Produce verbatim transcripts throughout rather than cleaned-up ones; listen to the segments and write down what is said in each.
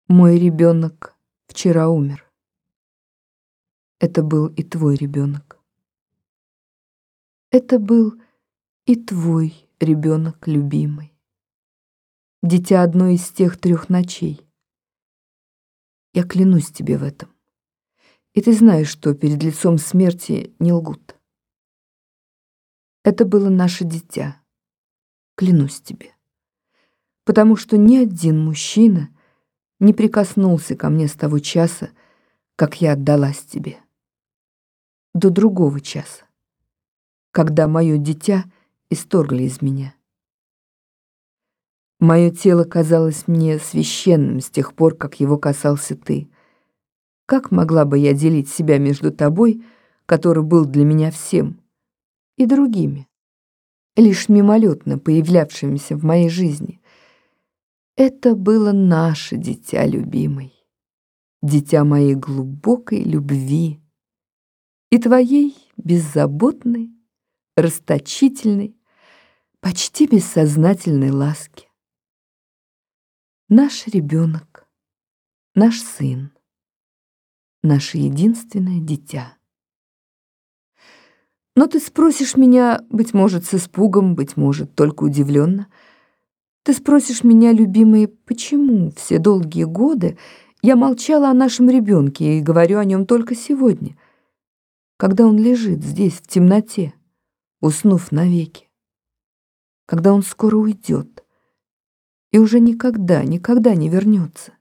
Мой ребенок вчера умер. Это был и твой ребенок. Это был и твой ребенок любимый. Дитя одной из тех трех ночей. Я клянусь тебе в этом. И ты знаешь, что перед лицом смерти не лгут. Это было наше дитя. Клянусь тебе. Потому что ни один мужчина не прикоснулся ко мне с того часа, как я отдалась тебе, до другого часа, когда мое дитя исторгли из меня. Мое тело казалось мне священным с тех пор, как его касался ты. Как могла бы я делить себя между тобой, который был для меня всем, и другими, лишь мимолетно появлявшимися в моей жизни? Это было наше дитя, любимый, дитя моей глубокой любви и твоей беззаботной, расточительной, почти бессознательной ласки. Наш ребенок, наш сын, наше единственное дитя. Но ты спросишь меня, быть может, с испугом, быть может, только удивленно. Ты спросишь меня, любимый, почему все долгие годы я молчала о нашем ребенке и говорю о нем только сегодня, когда он лежит здесь в темноте, уснув навеки, когда он скоро уйдет и уже никогда, никогда не вернется.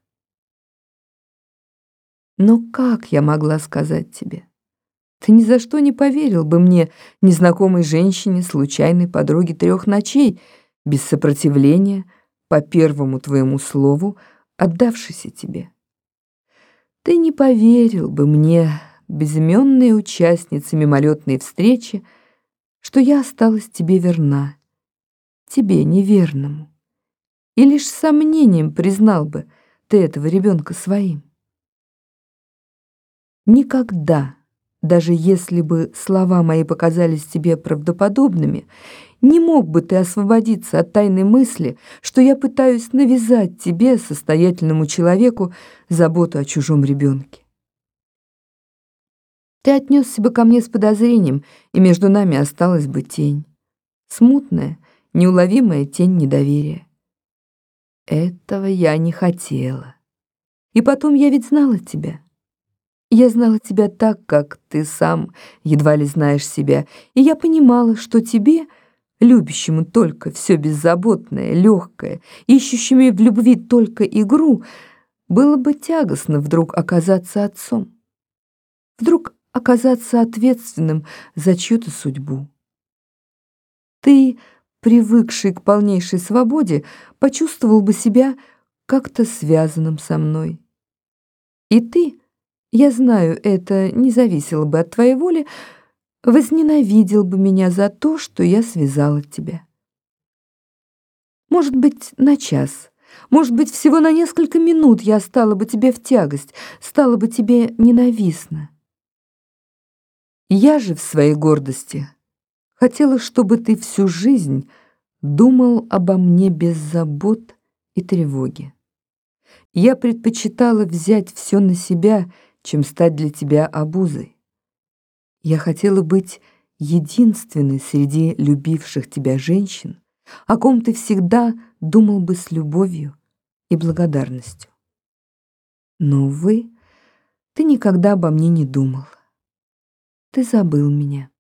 Но как я могла сказать тебе? Ты ни за что не поверил бы мне, незнакомой женщине, случайной подруге трех ночей, без сопротивления, по первому твоему слову, отдавшейся тебе. Ты не поверил бы мне, безымённой участнице мимолетной встречи, что я осталась тебе верна, тебе неверному, и лишь с сомнением признал бы ты этого ребенка своим. Никогда, даже если бы слова мои показались тебе правдоподобными, не мог бы ты освободиться от тайной мысли, что я пытаюсь навязать тебе, состоятельному человеку, заботу о чужом ребенке. Ты отнесся бы ко мне с подозрением, и между нами осталась бы тень. Смутная, неуловимая тень недоверия. Этого я не хотела. И потом я ведь знала тебя. Я знала тебя так, как ты сам едва ли знаешь себя, и я понимала, что тебе, любящему только все беззаботное, легкое, ищущему в любви только игру, было бы тягостно вдруг оказаться отцом, вдруг оказаться ответственным за чью-то судьбу. Ты, привыкший к полнейшей свободе, почувствовал бы себя как-то связанным со мной. И ты, я знаю, это не зависело бы от твоей воли, возненавидел бы меня за то, что я связала тебя. Может быть, на час, может быть, всего на несколько минут я стала бы тебе в тягость, стала бы тебе ненавистна. Я же в своей гордости хотела, чтобы ты всю жизнь думал обо мне без забот и тревоги. Я предпочитала взять все на себя, чем стать для тебя обузой. Я хотела быть единственной среди любивших тебя женщин, о ком ты всегда думал бы с любовью и благодарностью. Но, увы, ты никогда обо мне не думал. Ты забыл меня.